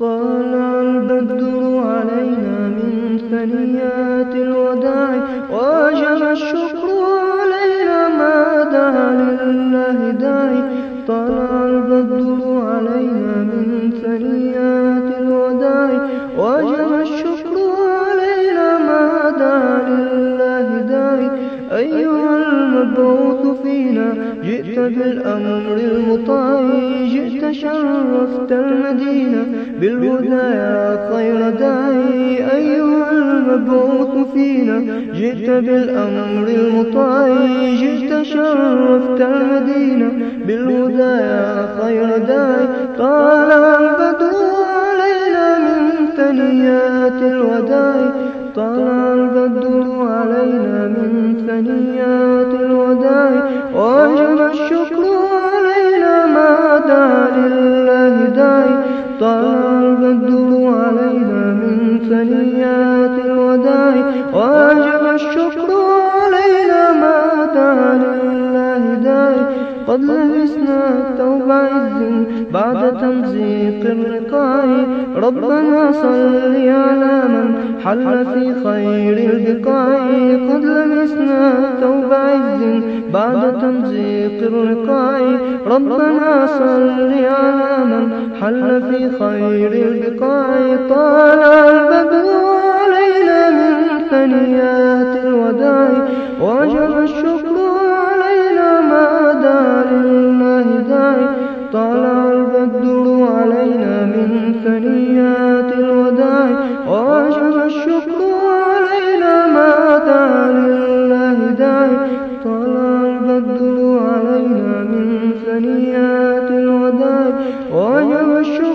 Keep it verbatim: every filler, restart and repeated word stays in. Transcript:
طلع البدر علينا من ثنيات الوداع وجب الشكر علينا ما دعا لله داعي. طلع البدر علينا من ثنيات الوداع وجب الشكر علينا ما دعا لله داعي. أيها المبعوث فينا جئت بالأمر المطاع جئت شرفت المدينة بالهدى يا خير داعي. أيها المبعوث فينا جئت بالأمر المطاع جئت شرفت المدينة بالهدى يا خير داعي. طلع البدر علينا من ثنيات الوداع طلع البدر علينا من ثنيات الوداع وجب الشكر علينا ما دعا لله داعي. طلع البدر علينا من ثنيات الوداع وجب الشكر علينا ما دعا لله داعي. قد لبسنا ثوب عز بعد تمزيق الرقاع ربنا صل على من حل في خير البقاع. قد لبسنا ثوب عز بعد تمزيق الرقاع ربنا صل على من حل في خير البقاع. طلع البدر علينا من ثنيات الوداع وجب الشكر علينا ما دعا لله داعي. طلع البدر علينا من ثنيات الوداع وجب الشكر علينا ما دعا لله داعي. طلع البدر علينا من ثنيات الوداع وجب الشكر